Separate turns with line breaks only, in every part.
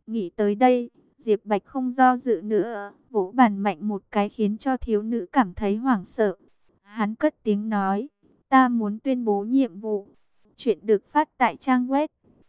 Nghĩ tới đây, Diệp Bạch không do dự nữa, vỗ bàn mạnh một cái khiến cho thiếu nữ cảm thấy hoảng sợ. Hắn cất tiếng nói, ta muốn tuyên bố nhiệm vụ. Chuyện được phát tại trang web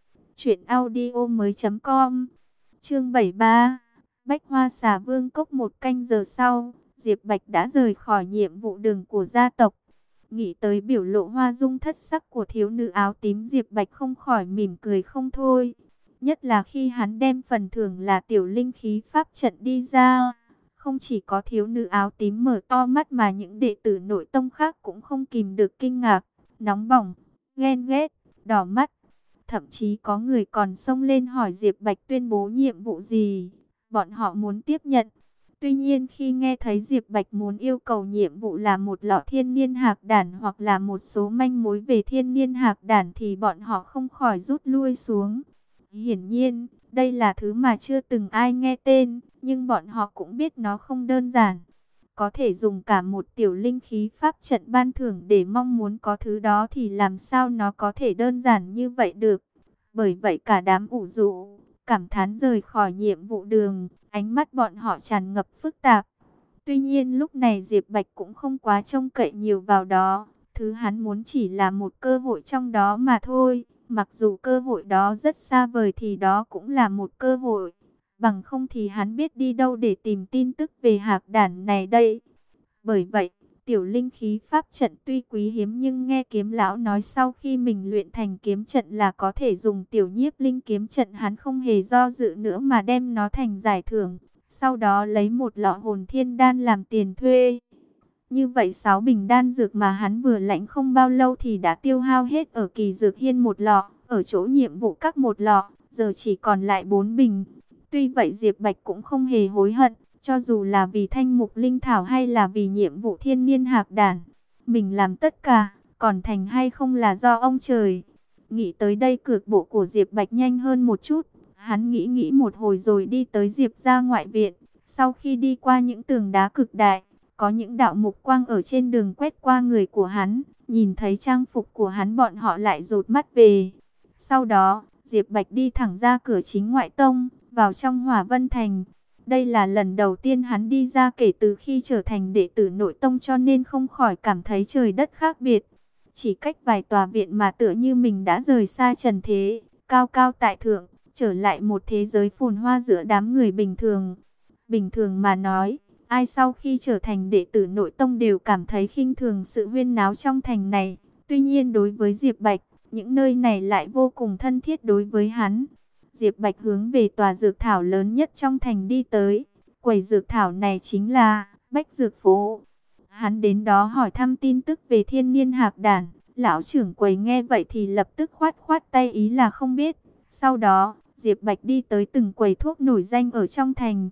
truyệnaudiomoi.com. Chương 73. Bách Hoa Xà Vương cốc. 1 canh giờ sau, Diệp Bạch đã rời khỏi nhiệm vụ đường của gia tộc. Nghĩ tới biểu lộ hoa dung thất sắc của thiếu nữ áo tím, Diệp Bạch không khỏi mỉm cười không thôi. Nhất là khi hắn đem phần thưởng là tiểu linh khí pháp trận đi ra. Không chỉ có thiếu nữ áo tím mở to mắt mà những đệ tử nội tông khác cũng không kìm được kinh ngạc, nóng bỏng, ghen ghét, đỏ mắt. Thậm chí có người còn xông lên hỏi Diệp Bạch tuyên bố nhiệm vụ gì, bọn họ muốn tiếp nhận. Tuy nhiên khi nghe thấy Diệp Bạch muốn yêu cầu nhiệm vụ là một lọ thiên niên hạc đản hoặc là một số manh mối về thiên niên hạc đản thì bọn họ không khỏi rút lui xuống. Hiển nhiên, đây là thứ mà chưa từng ai nghe tên, nhưng bọn họ cũng biết nó không đơn giản. Có thể dùng cả một tiểu linh khí pháp trận ban thưởng để mong muốn có thứ đó thì làm sao nó có thể đơn giản như vậy được. Bởi vậy cả đám ủ rũ, cảm thán rời khỏi nhiệm vụ đường, ánh mắt bọn họ tràn ngập phức tạp. Tuy nhiên lúc này Diệp Bạch cũng không quá trông cậy nhiều vào đó. Thứ hắn muốn chỉ là một cơ hội trong đó mà thôi. Mặc dù cơ hội đó rất xa vời thì đó cũng là một cơ hội. Bằng không thì hắn biết đi đâu để tìm tin tức về hạc đản này đây. Bởi vậy, tiểu linh khí pháp trận tuy quý hiếm nhưng nghe kiếm lão nói sau khi mình luyện thành kiếm trận là có thể dùng tiểu nhiếp linh kiếm trận, hắn không hề do dự nữa mà đem nó thành giải thưởng. Sau đó lấy một lọ hồn thiên đan làm tiền thuê. Như vậy 6 bình đan dược mà hắn vừa lãnh không bao lâu thì đã tiêu hao hết ở kỳ dược hiên một lọ, ở chỗ nhiệm vụ các một lọ, giờ chỉ còn lại 4 bình. Tuy vậy Diệp Bạch cũng không hề hối hận, cho dù là vì thanh mục linh thảo hay là vì nhiệm vụ thiên niên hạc đản. Mình làm tất cả, còn thành hay không là do ông trời. Nghĩ tới đây cước bộ của Diệp Bạch nhanh hơn một chút. Hắn nghĩ một hồi rồi đi tới Diệp gia ngoại viện. Sau khi đi qua những tường đá cực đại, có những đạo mục quang ở trên đường quét qua người của hắn. Nhìn thấy trang phục của hắn bọn họ lại rụt mắt về. Sau đó, Diệp Bạch đi thẳng ra cửa chính ngoại tông, vào trong Hỏa Vân Thành. Đây là lần đầu tiên hắn đi ra kể từ khi trở thành đệ tử nội tông, cho nên không khỏi cảm thấy trời đất khác biệt. Chỉ cách vài tòa viện mà tựa như mình đã rời xa trần thế, cao cao tại thượng, trở lại một thế giới phồn hoa giữa đám người bình thường. Bình thường mà nói, ai sau khi trở thành đệ tử nội tông đều cảm thấy khinh thường sự huyên náo trong thành này. Tuy nhiên đối với Diệp Bạch, những nơi này lại vô cùng thân thiết đối với hắn. Diệp Bạch hướng về tòa dược thảo lớn nhất trong thành đi tới. Quầy dược thảo này chính là Bách Dược Phố. Hắn đến đó hỏi thăm tin tức về thiên niên hạc đản. Lão trưởng quầy nghe vậy thì lập tức khoát khoát tay ý là không biết. Sau đó, Diệp Bạch đi tới từng quầy thuốc nổi danh ở trong thành.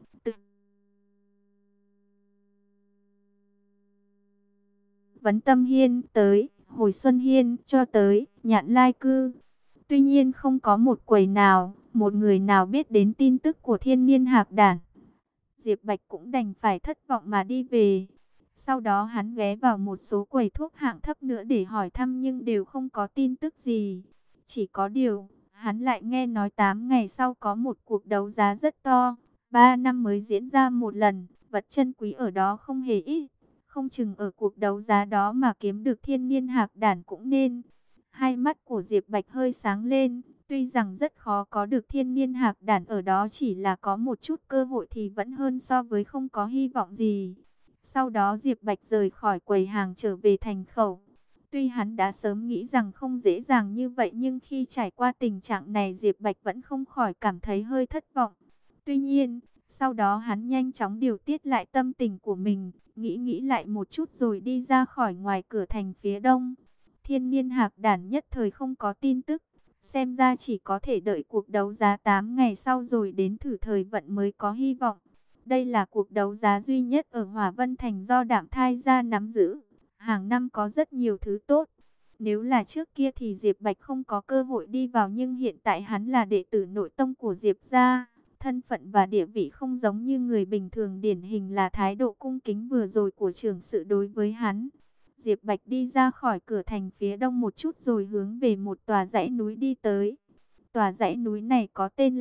Vấn Tâm Hiên tới, Hồi Xuân Hiên cho tới Nhạn Lai Cư. Tuy nhiên không có một quầy nào, một người nào biết đến tin tức của thiên niên hạc đản. Diệp Bạch cũng đành phải thất vọng mà đi về. Sau đó hắn ghé vào một số quầy thuốc hạng thấp nữa để hỏi thăm nhưng đều không có tin tức gì. Chỉ có điều, hắn lại nghe nói 8 ngày sau có một cuộc đấu giá rất to. 3 năm mới diễn ra một lần, vật chân quý ở đó không hề ít. Không chừng ở cuộc đấu giá đó mà kiếm được thiên niên hạc đản cũng nên. Hai mắt của Diệp Bạch hơi sáng lên. Tuy rằng rất khó có được thiên niên hạc đản ở đó, chỉ là có một chút cơ hội thì vẫn hơn so với không có hy vọng gì. Sau đó Diệp Bạch rời khỏi quầy hàng trở về thành khẩu. Tuy hắn đã sớm nghĩ rằng không dễ dàng như vậy nhưng khi trải qua tình trạng này Diệp Bạch vẫn không khỏi cảm thấy hơi thất vọng. Tuy nhiên, sau đó hắn nhanh chóng điều tiết lại tâm tình của mình, nghĩ lại một chút rồi đi ra khỏi ngoài cửa thành phía đông. Thiên niên hạc đản nhất thời không có tin tức. Xem ra chỉ có thể đợi cuộc đấu giá 8 ngày sau rồi đến thử thời vận mới có hy vọng. Đây là cuộc đấu giá duy nhất ở Hỏa Vân Thành do Đạm Thai gia nắm giữ. Hàng năm có rất nhiều thứ tốt. Nếu là trước kia thì Diệp Bạch không có cơ hội đi vào, nhưng hiện tại hắn là đệ tử nội tông của Diệp gia. Thân phận và địa vị không giống như người bình thường, điển hình là thái độ cung kính vừa rồi của trưởng sự đối với hắn. Diệp Bạch đi ra khỏi cửa thành phía đông một chút rồi hướng về một tòa dãy núi đi tới. Tòa dãy núi này có tên là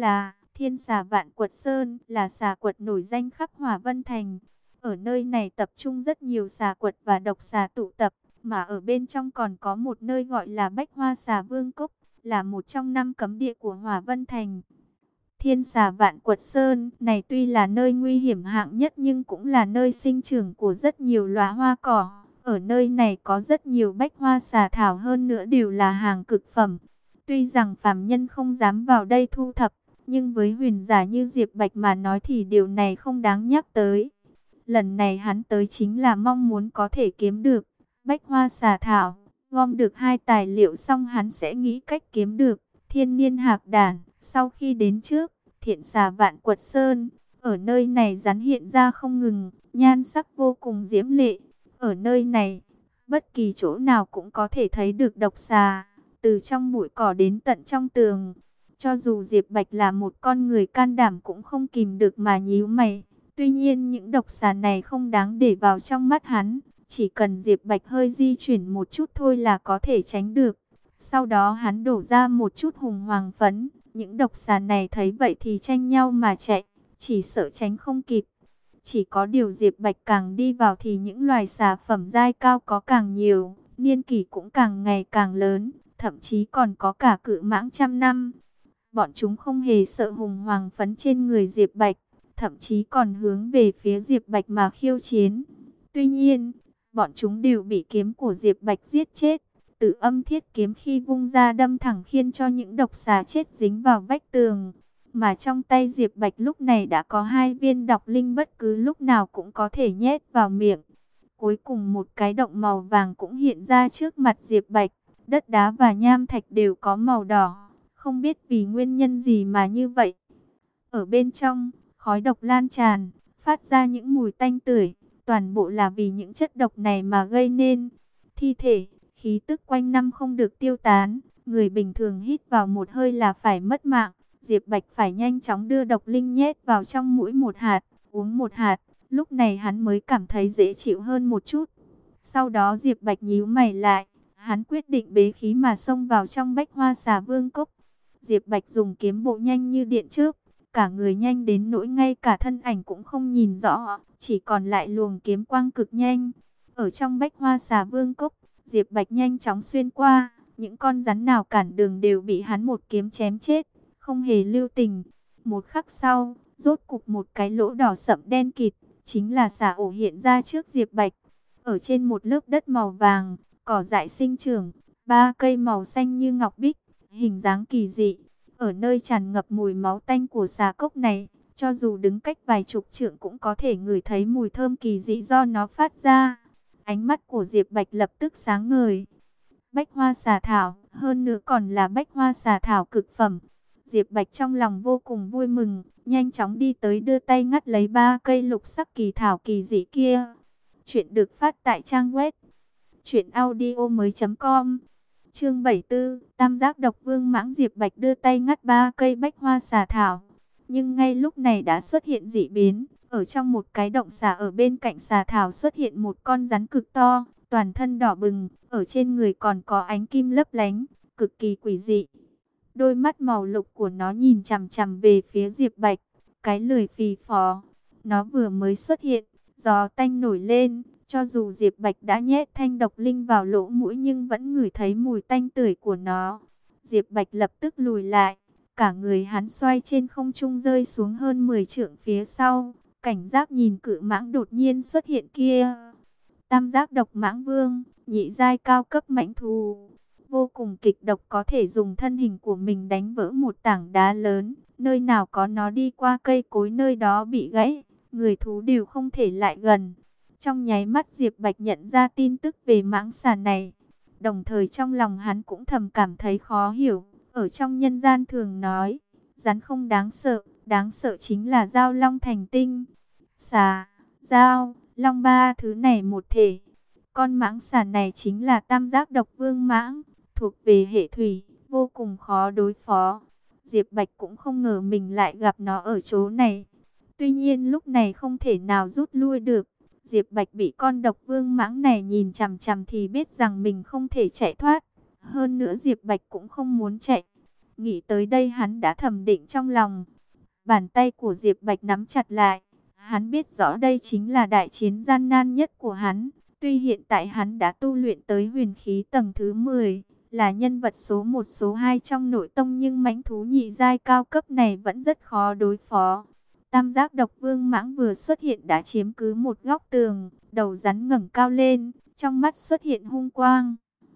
Thiên Xà Vạn Quật Sơn là xà quật nổi danh khắp Hỏa Vân Thành. Ở nơi này tập trung rất nhiều xà quật và độc xà tụ tập, mà ở bên trong còn có một nơi gọi là Bách Hoa Xà Vương Cốc, là một trong 5 cấm địa của Hỏa Vân Thành. Thiên Xà Vạn Quật Sơn này tuy là nơi nguy hiểm hạng nhất nhưng cũng là nơi sinh trưởng của rất nhiều loài hoa cỏ. Ở nơi này có rất nhiều bách hoa xà thảo, hơn nữa đều là hàng cực phẩm. Tuy rằng phàm nhân không dám vào đây thu thập, nhưng với huyền giả như Diệp Bạch mà nói thì điều này không đáng nhắc tới. Lần này hắn tới chính là mong muốn có thể kiếm được bách hoa xà thảo, gom được 2 tài liệu xong hắn sẽ nghĩ cách kiếm được thiên niên hạc đản. Sau khi đến trước Thiên Xà Vạn Quật Sơn, ở nơi này rắn hiện ra không ngừng, nhan sắc vô cùng diễm lệ. Ở nơi này, bất kỳ chỗ nào cũng có thể thấy được độc xà, từ trong bụi cỏ đến tận trong tường. Cho dù Diệp Bạch là một con người can đảm cũng không kìm được mà nhíu mày. Tuy nhiên những độc xà này không đáng để vào trong mắt hắn, chỉ cần Diệp Bạch hơi di chuyển một chút thôi là có thể tránh được. Sau đó hắn đổ ra một chút hùng hoàng phấn, những độc xà này thấy vậy thì tranh nhau mà chạy, chỉ sợ tránh không kịp. Chỉ có điều Diệp Bạch càng đi vào thì những loài xà phẩm giai cao có càng nhiều, niên kỷ cũng càng ngày càng lớn, thậm chí còn có cả cự mãng trăm năm. Bọn chúng không hề sợ hùng hoàng phấn trên người Diệp Bạch, thậm chí còn hướng về phía Diệp Bạch mà khiêu chiến. Tuy nhiên, bọn chúng đều bị kiếm của Diệp Bạch giết chết. Tử Âm Thiết kiếm khi vung ra đâm thẳng khiến cho những độc xà chết dính vào vách tường. Mà trong tay Diệp Bạch lúc này đã có 2 viên độc linh, bất cứ lúc nào cũng có thể nhét vào miệng. Cuối cùng một cái động màu vàng cũng hiện ra trước mặt Diệp Bạch. Đất đá và nham thạch đều có màu đỏ, không biết vì nguyên nhân gì mà như vậy. Ở bên trong, khói độc lan tràn, phát ra những mùi tanh tưởi, toàn bộ là vì những chất độc này mà gây nên. Thi thể, khí tức quanh năm không được tiêu tán, người bình thường hít vào một hơi là phải mất mạng. Diệp Bạch phải nhanh chóng đưa độc linh nhét vào trong mũi một hạt, uống một hạt, lúc này hắn mới cảm thấy dễ chịu hơn một chút. Sau đó Diệp Bạch nhíu mày lại, hắn quyết định bế khí mà xông vào trong Bách Hoa Xà Vương Cốc. Diệp Bạch dùng kiếm bộ nhanh như điện chớp, cả người nhanh đến nỗi ngay cả thân ảnh cũng không nhìn rõ, chỉ còn lại luồng kiếm quang cực nhanh. Ở trong Bách Hoa Xà Vương Cốc, Diệp Bạch nhanh chóng xuyên qua, những con rắn nào cản đường đều bị hắn một kiếm chém chết, không hề lưu tình. Một khắc sau, rốt cục một cái lỗ đỏ sậm đen kịt, chính là xà ổ hiện ra trước Diệp Bạch. Ở trên một lớp đất màu vàng, cỏ dại sinh trưởng, 3 cây màu xanh như ngọc bích, hình dáng kỳ dị. Ở nơi tràn ngập mùi máu tanh của xà cốc này, cho dù đứng cách vài chục trượng cũng có thể ngửi thấy mùi thơm kỳ dị do nó phát ra. Ánh mắt của Diệp Bạch lập tức sáng ngời. Bách hoa xà thảo, hơn nữa còn là bách hoa xà thảo cực phẩm. Diệp Bạch trong lòng vô cùng vui mừng, nhanh chóng đi tới đưa tay ngắt lấy 3 cây lục sắc kỳ thảo kỳ dị kia. Chuyện được phát tại trang web truyệnaudiomoi.com. Chương 74, Tam Giác Độc Vương Mãng. Diệp Bạch đưa tay ngắt 3 cây bách hoa xà thảo, nhưng ngay lúc này đã xuất hiện dị biến. Ở trong một cái động xà ở bên cạnh xà thảo xuất hiện một con rắn cực to, toàn thân đỏ bừng, ở trên người còn có ánh kim lấp lánh, cực kỳ quỷ dị. Đôi mắt màu lục của nó nhìn chằm chằm về phía Diệp Bạch, cái lười phì phò. Nó vừa mới xuất hiện, gió tanh nổi lên, cho dù Diệp Bạch đã nhét thanh độc linh vào lỗ mũi nhưng vẫn ngửi thấy mùi tanh tưởi của nó. Diệp Bạch lập tức lùi lại, cả người hắn xoay trên không trung rơi xuống hơn 10 trượng phía sau, cảnh giác nhìn cự mãng đột nhiên xuất hiện kia. Tam giác độc mãng vương, nhị giai cao cấp mãnh thú, vô cùng kịch độc, có thể dùng thân hình của mình đánh vỡ một tảng đá lớn. Nơi nào có nó đi qua cây cối nơi đó bị gãy, người thú đều không thể lại gần. Trong nháy mắt Diệp Bạch nhận ra tin tức về mãng xà này, đồng thời trong lòng hắn cũng thầm cảm thấy khó hiểu. Ở trong nhân gian thường nói, rắn không đáng sợ chính là dao long thành tinh. Xà, dao, long ba thứ này một thể. Con mãng xà này chính là tam giác độc vương mãng, thuộc về hệ thủy, vô cùng khó đối phó. Diệp Bạch cũng không ngờ mình lại gặp nó ở chỗ này. Tuy nhiên lúc này không thể nào rút lui được. Diệp Bạch bị con độc vương mãng này nhìn chằm chằm thì biết rằng mình không thể chạy thoát. Hơn nữa Diệp Bạch cũng không muốn chạy. Nghĩ tới đây hắn đã thầm định trong lòng. Bàn tay của Diệp Bạch nắm chặt lại. Hắn biết rõ đây chính là đại chiến gian nan nhất của hắn. Tuy hiện tại hắn đã tu luyện tới huyền khí tầng thứ 10, là nhân vật số 1 số 2 trong nội tông, nhưng mãnh thú nhị giai cao cấp này vẫn rất khó đối phó. Tam giác độc vương mãng vừa xuất hiện đã chiếm cứ một góc tường, đầu rắn ngẩng cao lên, trong mắt xuất hiện hung quang.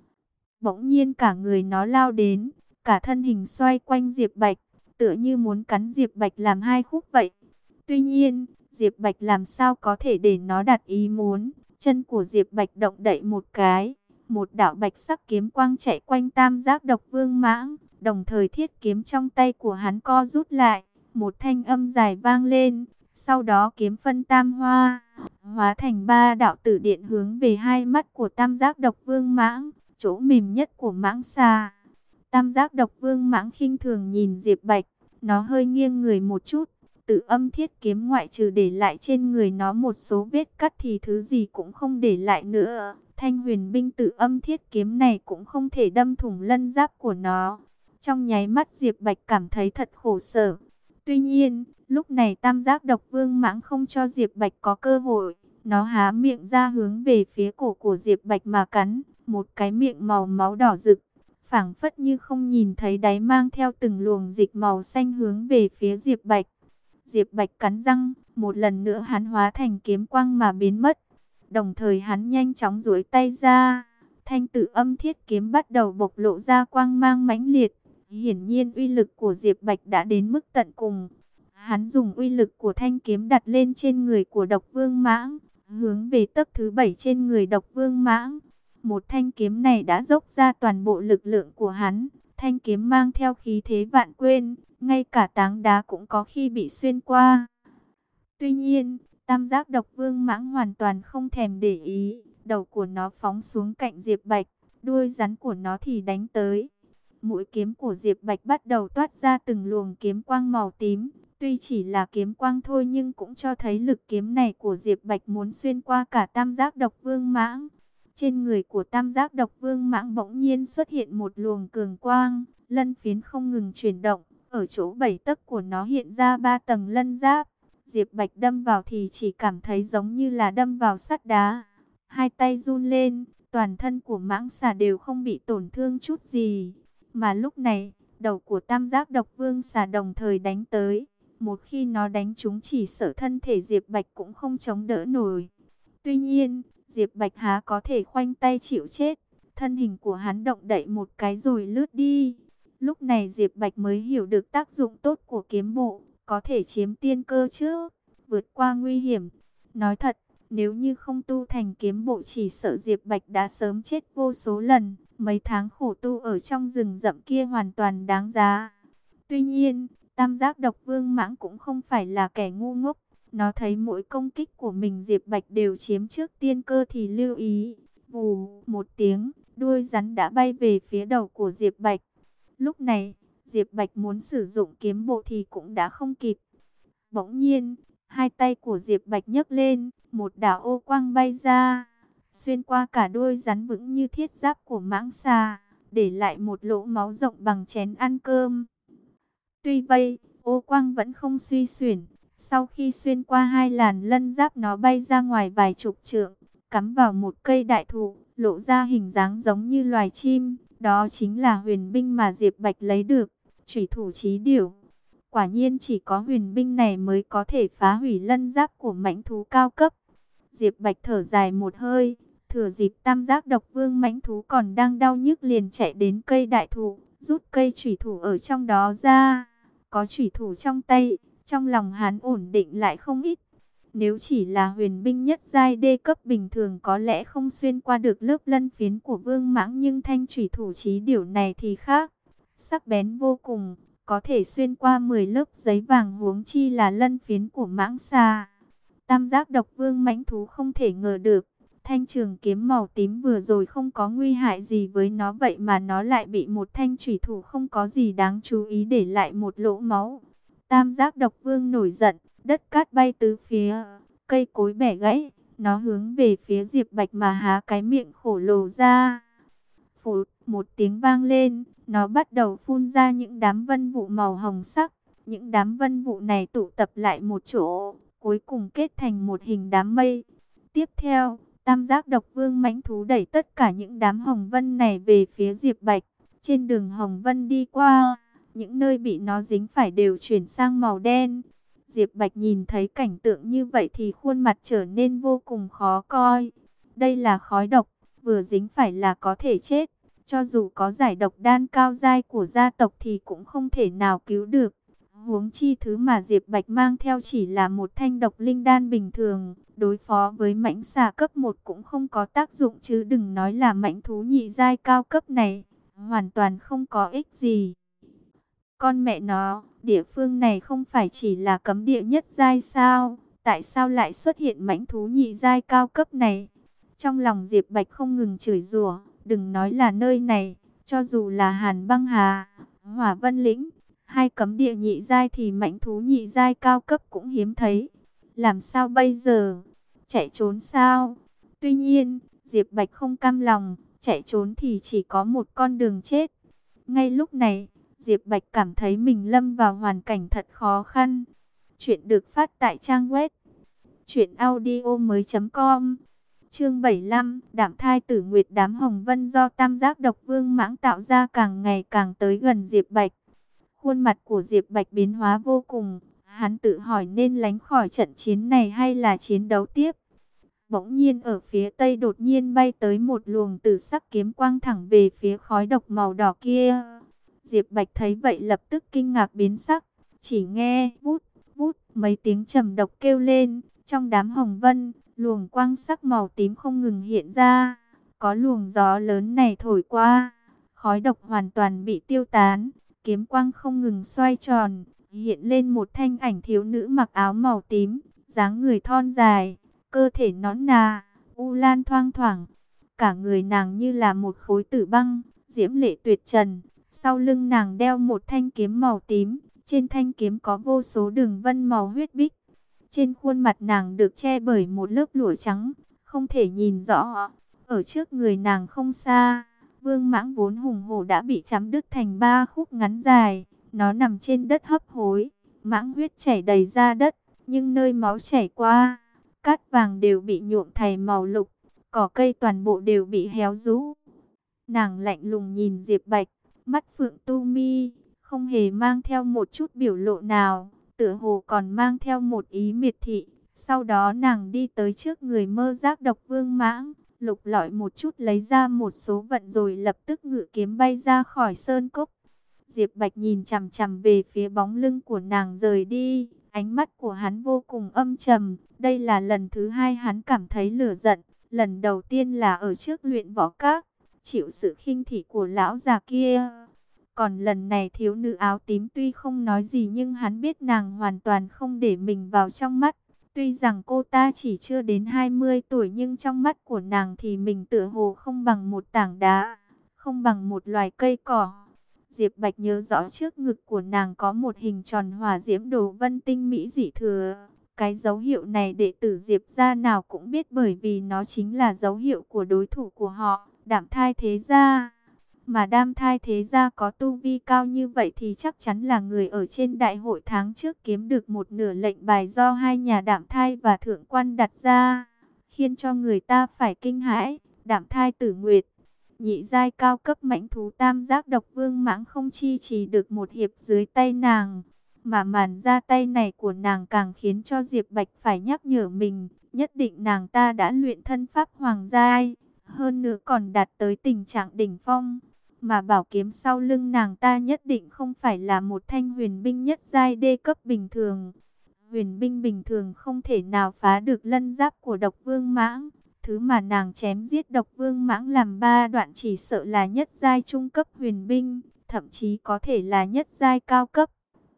Bỗng nhiên cả người nó lao đến, cả thân hình xoay quanh Diệp Bạch, tựa như muốn cắn Diệp Bạch làm hai khúc vậy. Tuy nhiên, Diệp Bạch làm sao có thể để nó đặt ý muốn. Chân của Diệp Bạch động đậy một cái, một đạo bạch sắc kiếm quang chạy quanh tam giác độc vương mãng, đồng thời thiết kiếm trong tay của hắn co rút lại, một thanh âm dài vang lên, sau đó kiếm phân tam hoa, hóa thành ba đạo tử điện hướng về hai mắt của tam giác độc vương mãng, chỗ mềm nhất của mãng xà. Tam giác độc vương mãng khinh thường nhìn Diệp Bạch, nó hơi nghiêng người một chút. Tự âm thiết kiếm ngoại trừ để lại trên người nó một số vết cắt thì thứ gì cũng không để lại nữa. Thanh huyền binh tự âm thiết kiếm này cũng không thể đâm thủng lân giáp của nó. Trong nháy mắt Diệp Bạch cảm thấy thật khổ sở. Tuy nhiên, lúc này tam giác độc vương mãng không cho Diệp Bạch có cơ hội. Nó há miệng ra hướng về phía cổ của Diệp Bạch mà cắn. Một cái miệng màu máu đỏ rực, phảng phất như không nhìn thấy đáy, mang theo từng luồng dịch màu xanh hướng về phía Diệp Bạch. Diệp Bạch cắn răng, một lần nữa hắn hóa thành kiếm quang mà biến mất. Đồng thời hắn nhanh chóng duỗi tay ra, thanh tự âm thiết kiếm bắt đầu bộc lộ ra quang mang mãnh liệt. Hiển nhiên uy lực của Diệp Bạch đã đến mức tận cùng. Hắn dùng uy lực của thanh kiếm đặt lên trên người của Độc Vương Mãng, hướng về tấc thứ 7 trên người Độc Vương Mãng. Một thanh kiếm này đã dốc ra toàn bộ lực lượng của hắn. Thanh kiếm mang theo khí thế vạn quyên, ngay cả tảng đá cũng có khi bị xuyên qua. Tuy nhiên, tam giác độc vương mãng hoàn toàn không thèm để ý, đầu của nó phóng xuống cạnh Diệp Bạch, đuôi rắn của nó thì đánh tới. Mũi kiếm của Diệp Bạch bắt đầu toát ra từng luồng kiếm quang màu tím, tuy chỉ là kiếm quang thôi nhưng cũng cho thấy lực kiếm này của Diệp Bạch muốn xuyên qua cả tam giác độc vương mãng. Trên người của tam giác độc vương mãng bỗng nhiên xuất hiện một luồng cường quang, lân phiến không ngừng chuyển động, ở chỗ 7 tấc của nó hiện ra 3 tầng lân giáp. Diệp Bạch đâm vào thì chỉ cảm thấy giống như là đâm vào sắt đá. Hai tay run lên, toàn thân của mãng xà đều không bị tổn thương chút gì. Mà lúc này, đầu của tam giác độc vương xà đồng thời đánh tới. Một khi nó đánh trúng chỉ sợ thân thể Diệp Bạch cũng không chống đỡ nổi. Tuy nhiên, Diệp Bạch há có thể khoanh tay chịu chết. Thân hình của hắn động đậy một cái rồi lướt đi. Lúc này Diệp Bạch mới hiểu được tác dụng tốt của kiếm bộ, có thể chiếm tiên cơ trước, vượt qua nguy hiểm. Nói thật, nếu như không tu thành kiếm bộ chỉ sợ Diệp Bạch đã sớm chết vô số lần. Mấy tháng khổ tu ở trong rừng rậm kia hoàn toàn đáng giá. Tuy nhiên, tam giác độc vương mãng cũng không phải là kẻ ngu ngốc. Nó thấy mỗi công kích của mình Diệp Bạch đều chiếm trước tiên cơ thì lưu ý. Vù một tiếng, đuôi rắn đã bay về phía đầu của Diệp Bạch. Lúc này, Diệp Bạch muốn sử dụng kiếm bộ thì cũng đã không kịp. Bỗng nhiên, hai tay của Diệp Bạch nhấc lên, một đạo ô quang bay ra, xuyên qua cả đuôi rắn vững như thiết giáp của mãng xà, để lại một lỗ máu rộng bằng chén ăn cơm. Tuy vậy, ô quang vẫn không suy xuyển. Sau khi xuyên qua hai làn lân giáp nó bay ra ngoài vài chục trượng, cắm vào một cây đại thụ, lộ ra hình dáng giống như loài chim. Đó chính là huyền binh mà Diệp Bạch lấy được, chủy thủ chí điểu. Quả nhiên chỉ có huyền binh này mới có thể phá hủy lân giáp của mãnh thú cao cấp. Diệp Bạch thở dài một hơi, thừa dịp tam giác độc vương mãnh thú còn đang đau nhức liền chạy đến cây đại thụ, rút cây chủy thủ ở trong đó ra. Có chủy thủ trong tay, trong lòng hắn ổn định lại không ít. Nếu chỉ là huyền binh nhất giai đê cấp bình thường có lẽ không xuyên qua được lớp lân phiến của vương mãng, nhưng thanh chủy thủ chí điểu này thì khác. Sắc bén vô cùng, có thể xuyên qua 10 lớp giấy vàng, huống chi là lân phiến của mãng xà. Tam giác độc vương mãnh thú không thể ngờ được, thanh trường kiếm màu tím vừa rồi không có nguy hại gì với nó, vậy mà nó lại bị một thanh chủy thủ không có gì đáng chú ý để lại một lỗ máu. Tam giác độc vương nổi giận, đất cát bay tứ phía, cây cối bẻ gãy, nó hướng về phía Diệp Bạch mà há cái miệng khổ lồ ra. Phụt, một tiếng vang lên, nó bắt đầu phun ra những đám vân vụ màu hồng sắc. Những đám vân vụ này tụ tập lại một chỗ, cuối cùng kết thành một hình đám mây. Tiếp theo, tam giác độc vương mãnh thú đẩy tất cả những đám hồng vân này về phía Diệp Bạch. Trên đường hồng vân đi qua, những nơi bị nó dính phải đều chuyển sang màu đen. Diệp Bạch nhìn thấy cảnh tượng như vậy thì khuôn mặt trở nên vô cùng khó coi. Đây là khói độc, vừa dính phải là có thể chết. Cho dù có giải độc đan cao giai của gia tộc thì cũng không thể nào cứu được. Huống chi thứ mà Diệp Bạch mang theo chỉ là một thanh độc linh đan bình thường, đối phó với mãnh xà cấp 1 cũng không có tác dụng, chứ đừng nói là mãnh thú nhị giai cao cấp này, hoàn toàn không có ích gì. Con mẹ nó, địa phương này không phải chỉ là cấm địa nhất giai sao? Tại sao lại xuất hiện mãnh thú nhị giai cao cấp này? Trong lòng Diệp Bạch không ngừng chửi rủa, đừng nói là nơi này, cho dù là Hàn Băng Hà, Hỏa Vân Lĩnh, hai cấm địa nhị giai thì mãnh thú nhị giai cao cấp cũng hiếm thấy. Làm sao bây giờ? Chạy trốn sao? Tuy nhiên, Diệp Bạch không cam lòng, chạy trốn thì chỉ có một con đường chết. Ngay lúc này, Diệp Bạch cảm thấy mình lâm vào hoàn cảnh thật khó khăn. Chuyện được phát tại trang web truyệnaudiomoi.com. Chương 75, Đạm thai tử nguyệt. Đám hồng vân do tam giác độc vương mãng tạo ra càng ngày càng tới gần Diệp Bạch. Khuôn mặt của Diệp Bạch biến hóa vô cùng, hắn tự hỏi nên lánh khỏi trận chiến này hay là chiến đấu tiếp. Bỗng nhiên ở phía tây đột nhiên bay tới một luồng tử sắc kiếm quang thẳng về phía khói độc màu đỏ kia. Diệp Bạch thấy vậy lập tức kinh ngạc biến sắc, chỉ nghe vút vút mấy tiếng trầm độc kêu lên, trong đám hồng vân, luồng quang sắc màu tím không ngừng hiện ra. Có luồng gió lớn này thổi qua, khói độc hoàn toàn bị tiêu tán, kiếm quang không ngừng xoay tròn, hiện lên một thanh ảnh thiếu nữ mặc áo màu tím, dáng người thon dài, cơ thể nõn nà, u lan thoang thoảng, cả người nàng như là một khối tử băng, diễm lệ tuyệt trần. Sau lưng nàng đeo một thanh kiếm màu tím, trên thanh kiếm có vô số đường vân màu huyết bích. Trên khuôn mặt nàng được che bởi một lớp lụa trắng, không thể nhìn rõ. Ở trước người nàng không xa, vương mãng vốn hùng hổ đã bị chém đứt thành 3 khúc ngắn dài. Nó nằm trên đất hấp hối, mãng huyết chảy đầy ra đất, nhưng nơi máu chảy qua, cát vàng đều bị nhuộm thành màu lục, cỏ cây toàn bộ đều bị héo rũ. Nàng lạnh lùng nhìn Diệp Bạch, mắt phượng tu mi, không hề mang theo một chút biểu lộ nào, tựa hồ còn mang theo một ý miệt thị. Sau đó nàng đi tới trước người mơ giác độc vương mãng, lục lọi một chút lấy ra một số vận rồi lập tức ngự kiếm bay ra khỏi sơn cốc. Diệp Bạch nhìn chằm chằm về phía bóng lưng của nàng rời đi, ánh mắt của hắn vô cùng âm trầm. Đây là lần thứ hai hắn cảm thấy lửa giận, lần đầu tiên là ở trước luyện võ các, chịu sự khinh thị của lão già kia. Còn lần này thiếu nữ áo tím tuy không nói gì nhưng hắn biết nàng hoàn toàn không để mình vào trong mắt. Tuy rằng cô ta chỉ chưa đến 20 tuổi nhưng trong mắt của nàng thì mình tựa hồ không bằng một tảng đá, không bằng một loài cây cỏ. Diệp Bạch nhớ rõ trước ngực của nàng có một hình tròn hỏa diễm đồ vân tinh mỹ dị thừa. Cái dấu hiệu này đệ tử Diệp gia nào cũng biết bởi vì nó chính là dấu hiệu của đối thủ của họ, Đạm thai thế gia. Mà Đạm thai thế gia có tu vi cao như vậy thì chắc chắn là người ở trên đại hội tháng trước kiếm được một nửa lệnh bài do hai nhà Đạm thai và thượng quan đặt ra, khiến cho người ta phải kinh hãi. Đạm thai tử nguyệt, nhị giai cao cấp mãnh thú tam giác độc vương mãng không chi trì được một hiệp dưới tay nàng. Mà màn ra tay này của nàng càng khiến cho Diệp Bạch phải nhắc nhở mình, nhất định nàng ta đã luyện thân pháp hoàng giai, hơn nữa còn đạt tới tình trạng đỉnh phong. Mà bảo kiếm sau lưng nàng ta nhất định không phải là một thanh huyền binh nhất giai đê cấp bình thường. Huyền binh bình thường không thể nào phá được lân giáp của độc vương mãng. Thứ mà nàng chém giết độc vương mãng làm 3 đoạn chỉ sợ là nhất giai trung cấp huyền binh, thậm chí có thể là nhất giai cao cấp.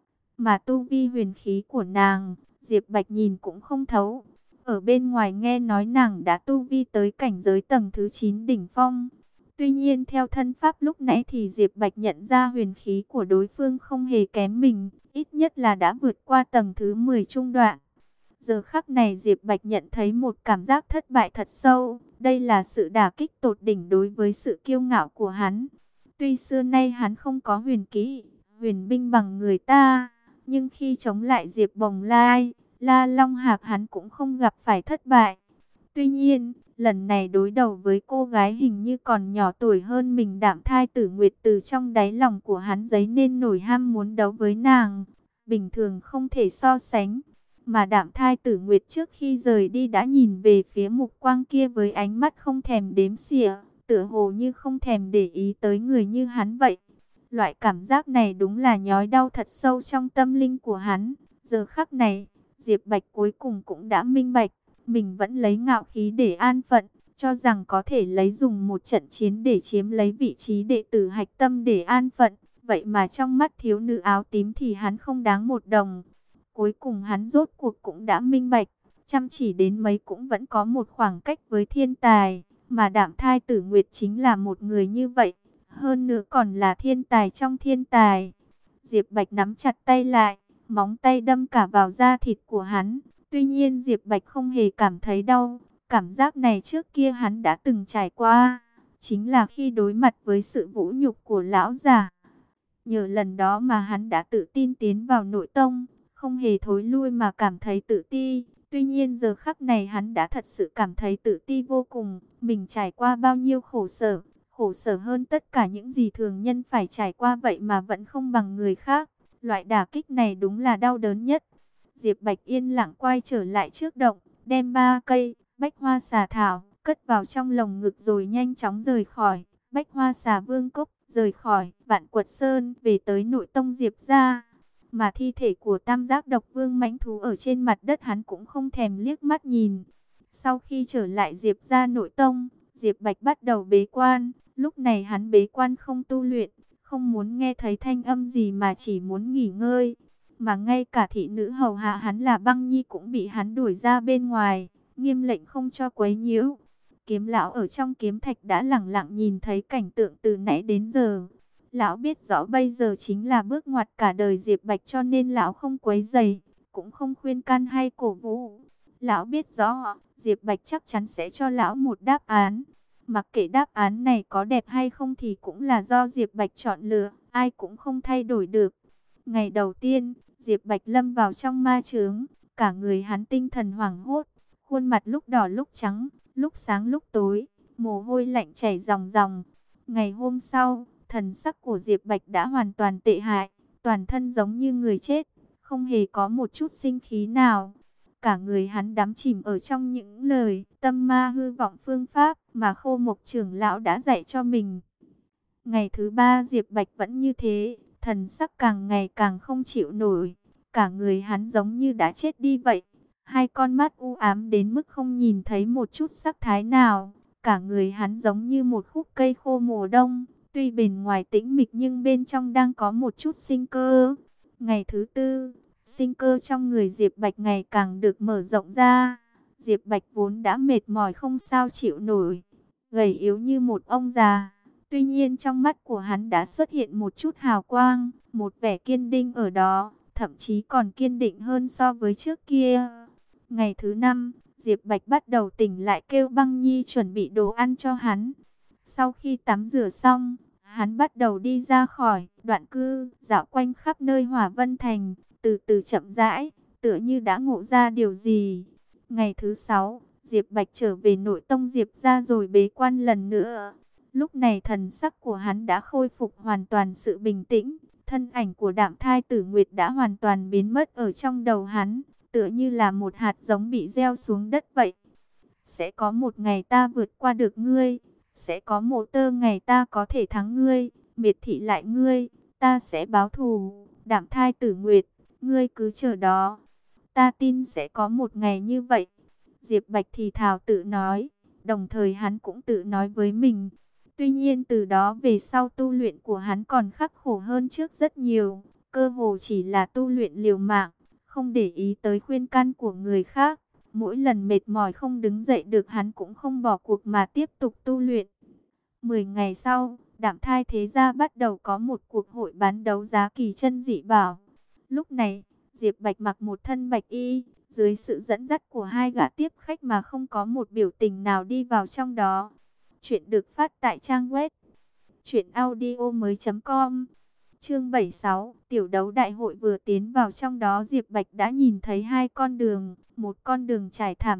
Mà tu vi huyền khí của nàng, Diệp Bạch nhìn cũng không thấu. Ở bên ngoài nghe nói nàng đã tu vi tới cảnh giới tầng thứ 9 đỉnh phong. Tuy nhiên theo thân pháp lúc nãy thì Diệp Bạch nhận ra huyền khí của đối phương không hề kém mình, ít nhất là đã vượt qua tầng thứ 10 trung đoạn. Giờ khắc này Diệp Bạch nhận thấy một cảm giác thất bại thật sâu, đây là sự đả kích tột đỉnh đối với sự kiêu ngạo của hắn. Tuy xưa nay hắn không có huyền kỹ, huyền binh bằng người ta, Nhưng khi chống lại Diệp Bồng Lai, La Long Hạc hắn cũng không gặp phải thất bại. Tuy nhiên, lần này đối đầu với cô gái hình như còn nhỏ tuổi hơn mình, Đạm Thai Tử Nguyệt, từ trong đáy lòng của hắn dấy nên nổi ham muốn đấu với nàng. Bình thường không thể so sánh. Mà Đạm Thai Tử Nguyệt trước khi rời đi đã nhìn về phía mục quang kia với ánh mắt không thèm đếm xỉa, tựa hồ như không thèm để ý tới người như hắn vậy. Loại cảm giác này đúng là nhói đau thật sâu trong tâm linh của hắn. Giờ khắc này, Diệp Bạch cuối cùng cũng đã minh bạch, mình vẫn lấy ngạo khí để an phận, cho rằng có thể lấy dùng một trận chiến để chiếm lấy vị trí đệ tử hạch tâm để an phận. Vậy mà trong mắt thiếu nữ áo tím thì hắn không đáng một đồng. Cuối cùng hắn rốt cuộc cũng đã minh bạch, chăm chỉ đến mấy cũng vẫn có một khoảng cách với thiên tài, mà Đạm Thai Tử Nguyệt chính là một người như vậy, hơn nữa còn là thiên tài trong thiên tài. Diệp Bạch nắm chặt tay lại, móng tay đâm cả vào da thịt của hắn. Tuy nhiên Diệp Bạch không hề cảm thấy đau, cảm giác này trước kia hắn đã từng trải qua, chính là khi đối mặt với sự vũ nhục của lão già. Nhờ lần đó mà hắn đã tự tin tiến vào nội tông, không hề thối lui mà cảm thấy tự ti. Tuy nhiên giờ khắc này hắn đã thật sự cảm thấy tự ti vô cùng. Mình trải qua bao nhiêu khổ sở hơn tất cả những gì thường nhân phải trải qua, vậy mà vẫn không bằng người khác. Loại đả kích này đúng là đau đớn nhất. Diệp Bạch yên lặng quay trở lại trước động, đem 3 cây bách hoa xà thảo cất vào trong lồng ngực rồi nhanh chóng rời khỏi Bách Hoa Xà Vương Cốc, rời khỏi Vạn Quật Sơn, về tới nội tông Diệp gia. Mà thi thể của Tam Giác Độc Vương mãnh thú ở trên mặt đất hắn cũng không thèm liếc mắt nhìn. Sau khi trở lại Diệp gia nội tông, Diệp Bạch bắt đầu bế quan. Lúc này hắn bế quan không tu luyện, không muốn nghe thấy thanh âm gì mà chỉ muốn nghỉ ngơi. Mà ngay cả thị nữ hầu hạ hắn là Băng Nhi cũng bị hắn đuổi ra bên ngoài, nghiêm lệnh không cho quấy nhiễu. Kiếm lão ở trong kiếm thạch đã lẳng lặng nhìn thấy cảnh tượng từ nãy đến giờ. Lão biết rõ bây giờ chính là bước ngoặt cả đời Diệp Bạch, cho nên lão không quấy rầy, cũng không khuyên can hay cổ vũ. Lão biết rõ Diệp Bạch chắc chắn sẽ cho lão một đáp án. Mặc kệ đáp án này có đẹp hay không thì cũng là do Diệp Bạch chọn lựa, ai cũng không thay đổi được. Ngày đầu tiên, Diệp Bạch lâm vào trong ma chướng, cả người hắn tinh thần hoảng hốt, khuôn mặt lúc đỏ lúc trắng, lúc sáng lúc tối, mồ hôi lạnh chảy ròng ròng. Ngày hôm sau, thần sắc của Diệp Bạch đã hoàn toàn tệ hại, toàn thân giống như người chết, không hề có một chút sinh khí nào. Cả người hắn đắm chìm ở trong những lời tâm ma hư vọng phương pháp mà Khô Mộc trưởng lão đã dạy cho mình. Ngày thứ 3 Diệp Bạch vẫn như thế, thần sắc càng ngày càng không chịu nổi, cả người hắn giống như đã chết đi vậy. Hai con mắt u ám đến mức không nhìn thấy một chút sắc thái nào, cả người hắn giống như một khúc cây khô mùa đông, tuy bên ngoài tĩnh mịch nhưng bên trong đang có một chút sinh cơ. Ngày thứ 4, sinh cơ trong người Diệp Bạch ngày càng được mở rộng ra. Diệp Bạch vốn đã mệt mỏi không sao chịu nổi, gầy yếu như một ông già. Tuy nhiên trong mắt của hắn đã xuất hiện một chút hào quang, một vẻ kiên định ở đó, thậm chí còn kiên định hơn so với trước kia. Ngày thứ 5, Diệp Bạch bắt đầu tỉnh lại, kêu Băng Nhi chuẩn bị đồ ăn cho hắn. Sau khi tắm rửa xong, hắn bắt đầu đi ra khỏi đoạn cư, dạo quanh khắp nơi Hỏa Vân Thành, từ từ chậm rãi, tựa như đã ngộ ra điều gì. Ngày thứ 6, Diệp Bạch trở về nội tông Diệp gia rồi bế quan lần nữa. Lúc này thần sắc của hắn đã khôi phục hoàn toàn sự bình tĩnh, thân ảnh của Đạm Thai Tử Nguyệt đã hoàn toàn biến mất ở trong đầu hắn, tựa như là một hạt giống bị gieo xuống đất vậy. Sẽ có một ngày ta vượt qua được ngươi, sẽ có một ngày ta có thể thắng ngươi, miệt thị lại ngươi, ta sẽ báo thù. Đạm Thai Tử Nguyệt, ngươi cứ chờ đó, ta tin sẽ có một ngày như vậy. Diệp Bạch thì thào tự nói, đồng thời hắn cũng tự nói với mình. Tuy nhiên từ đó về sau tu luyện của hắn còn khắc khổ hơn trước rất nhiều, cơ hồ chỉ là tu luyện liều mạng, không để ý tới khuyên can của người khác. Mỗi lần mệt mỏi không đứng dậy được hắn cũng không bỏ cuộc mà tiếp tục tu luyện. 10 ngày sau, Đạm Thai thế gia bắt đầu có một cuộc hội bán đấu giá kỳ chân dị bảo. Lúc này, Diệp Bạch mặc một thân bạch y, dưới sự dẫn dắt của hai gã tiếp khách mà không có một biểu tình nào đi vào trong đó. Chuyện được phát tại trang web truyệnaudiomoi.com. Chương 76, tiểu đấu đại hội vừa tiến vào trong đó, Diệp Bạch đã nhìn thấy hai con đường, một con đường trải thảm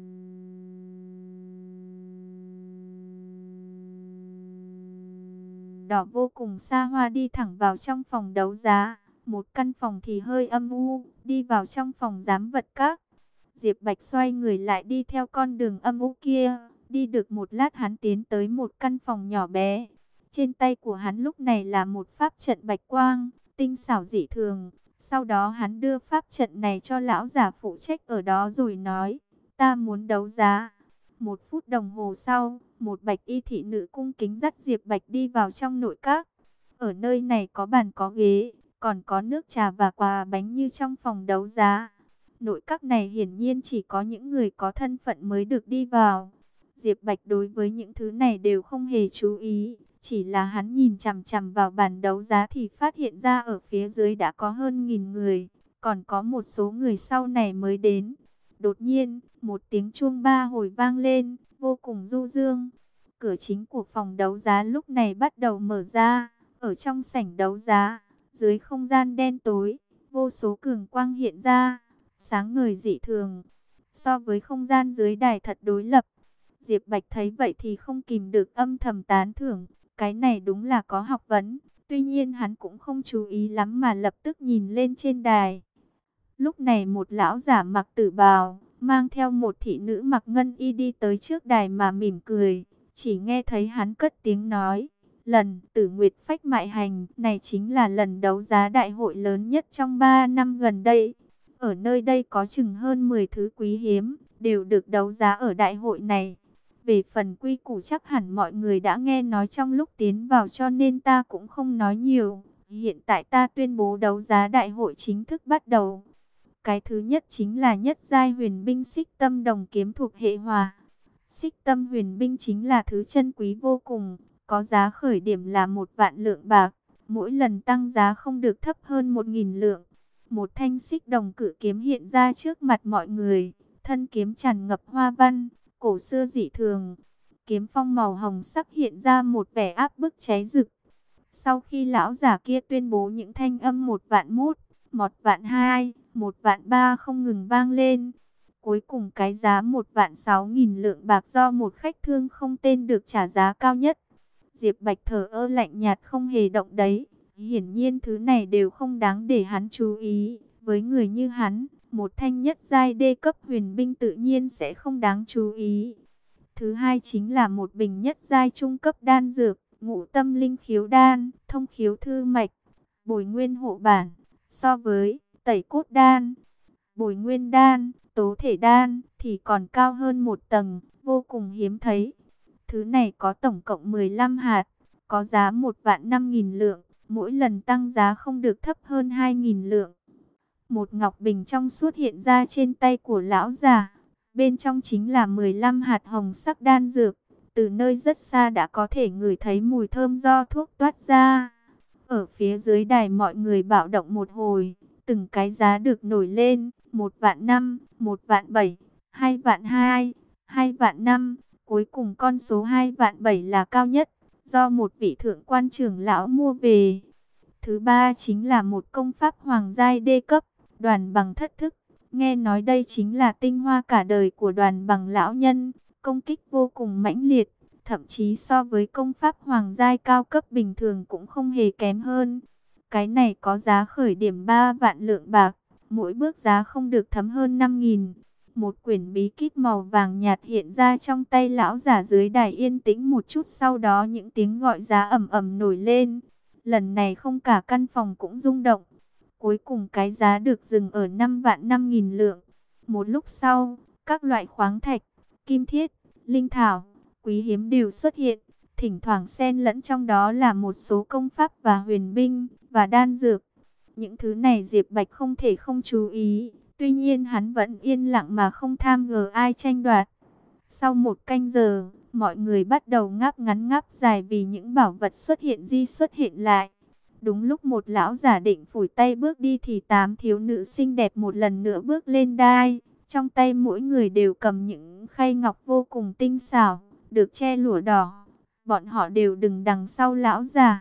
đỏ vô cùng xa hoa đi thẳng vào trong phòng đấu giá, một căn phòng thì hơi âm u, đi vào trong phòng giám vật các. Diệp Bạch xoay người lại đi theo con đường âm u kia, đi được một lát hắn tiến tới một căn phòng nhỏ bé. Trên tay của hắn lúc này là một pháp trận bạch quang, tinh xảo dị thường. Sau đó hắn đưa pháp trận này cho lão giả phụ trách ở đó rồi nói, ta muốn đấu giá. 1 phút đồng hồ sau, một bạch y thị nữ cung kính dắt Diệp Bạch đi vào trong nội các. Ở nơi này có bàn có ghế, còn có nước trà và quà bánh như trong phòng đấu giá. Nội các này hiển nhiên chỉ có những người có thân phận mới được đi vào. Diệp Bạch đối với những thứ này đều không hề chú ý. Chỉ là hắn nhìn chằm chằm vào bàn đấu giá thì phát hiện ra ở phía dưới đã có hơn 1000 người. Còn có một số người sau này mới đến. Đột nhiên, một tiếng chuông 3 hồi vang lên, vô cùng du dương. Cửa chính của phòng đấu giá lúc này bắt đầu mở ra. Ở trong sảnh đấu giá, dưới không gian đen tối, vô số cường quang hiện ra, sáng ngời dị thường. So với không gian dưới đài thật đối lập. Diệp Bạch thấy vậy thì không kìm được âm thầm tán thưởng. Cái này đúng là có học vấn. Tuy nhiên hắn cũng không chú ý lắm mà lập tức nhìn lên trên đài. Lúc này một lão giả mặc tử bào, mang theo một thị nữ mặc ngân y đi tới trước đài mà mỉm cười. Chỉ nghe thấy hắn cất tiếng nói, lần Tử Nguyệt Phách Mại Hành này chính là lần đấu giá đại hội lớn nhất trong 3 năm gần đây. Ở nơi đây có chừng hơn 10 thứ quý hiếm, đều được đấu giá ở đại hội này. Về phần quy củ chắc hẳn mọi người đã nghe nói trong lúc tiến vào cho nên ta cũng không nói nhiều. Hiện tại ta tuyên bố đấu giá đại hội chính thức bắt đầu. Cái thứ nhất chính là nhất giai huyền binh Xích Tâm Đồng Kiếm thuộc hệ hỏa. Xích Tâm huyền binh chính là thứ chân quý vô cùng, có giá khởi điểm là 1.000.000 lượng bạc, mỗi lần tăng giá không được thấp hơn 1.000 lượng. Một thanh xích đồng cự kiếm hiện ra trước mặt mọi người, thân kiếm tràn ngập hoa văn, cổ xưa dị thường. Kiếm phong màu hồng sắc hiện ra một vẻ áp bức cháy rực. Sau khi lão giả kia tuyên bố những thanh âm 1.100.000, 1.200.000, 1.300.000 không ngừng vang lên. Cuối cùng cái giá 1.600.000 lượng bạc do một khách thương không tên được trả giá cao nhất. Diệp Bạch thở ơ lạnh nhạt không hề động đấy. Hiển nhiên thứ này đều không đáng để hắn chú ý. Với người như hắn, một thanh nhất giai đê cấp huyền binh tự nhiên sẽ không đáng chú ý. Thứ hai chính là một bình nhất giai trung cấp đan dược, Ngũ Tâm Linh Khiếu Đan, Thông Khiếu Thư Mạch, Bồi Nguyên Hộ Bản. So với Tẩy Cốt Đan, Bồi Nguyên Đan, Tố Thể Đan thì còn cao hơn một tầng, vô cùng hiếm thấy. Thứ này có tổng cộng 15 hạt, có giá 1.500.000 lượng, mỗi lần tăng giá không được thấp hơn 2.000 lượng. Một ngọc bình trong suốt hiện ra trên tay của lão già, bên trong chính là 15 hạt hồng sắc đan dược. Từ nơi rất xa đã có thể ngửi thấy mùi thơm do thuốc toát ra. Ở phía dưới đài mọi người bạo động một hồi, từng cái giá được nổi lên, 1.500.000, 1.700.000, 2.200.000, 2.500.000. Cuối cùng con số 2.700.000 là cao nhất, do một vị thượng quan trưởng lão mua về. Thứ ba chính là một công pháp hoàng giai đê cấp, Đoàn Bằng Thất Thức. Nghe nói đây chính là tinh hoa cả đời của Đoàn Bằng lão nhân, công kích vô cùng mãnh liệt, thậm chí so với công pháp hoàng giai cao cấp bình thường cũng không hề kém hơn. Cái này có giá khởi điểm 3.000.000 lượng bạc, mỗi bước giá không được thấm hơn 5.000. Một quyển bí kíp màu vàng nhạt hiện ra trong tay lão giả. Dưới đài yên tĩnh một chút, sau đó những tiếng gọi giá ầm ầm nổi lên. Lần này không cả căn phòng cũng rung động. Cuối cùng cái giá được dừng ở 5.500.000 lượng. Một lúc sau, các loại khoáng thạch, kim thiết, linh thảo, quý hiếm đều xuất hiện. Thỉnh thoảng xen lẫn trong đó là một số công pháp và huyền binh và đan dược. Những thứ này Diệp Bạch không thể không chú ý. Tuy nhiên hắn vẫn yên lặng mà không tham ngờ ai tranh đoạt. Sau 1 canh giờ, mọi người bắt đầu ngáp ngắn ngáp dài vì những bảo vật xuất hiện lại. Đúng lúc một lão giả định phủi tay bước đi thì 8 thiếu nữ xinh đẹp một lần nữa bước lên đài. Trong tay mỗi người đều cầm những khay ngọc vô cùng tinh xảo, được che lụa đỏ. Bọn họ đều đứng đằng sau lão giả.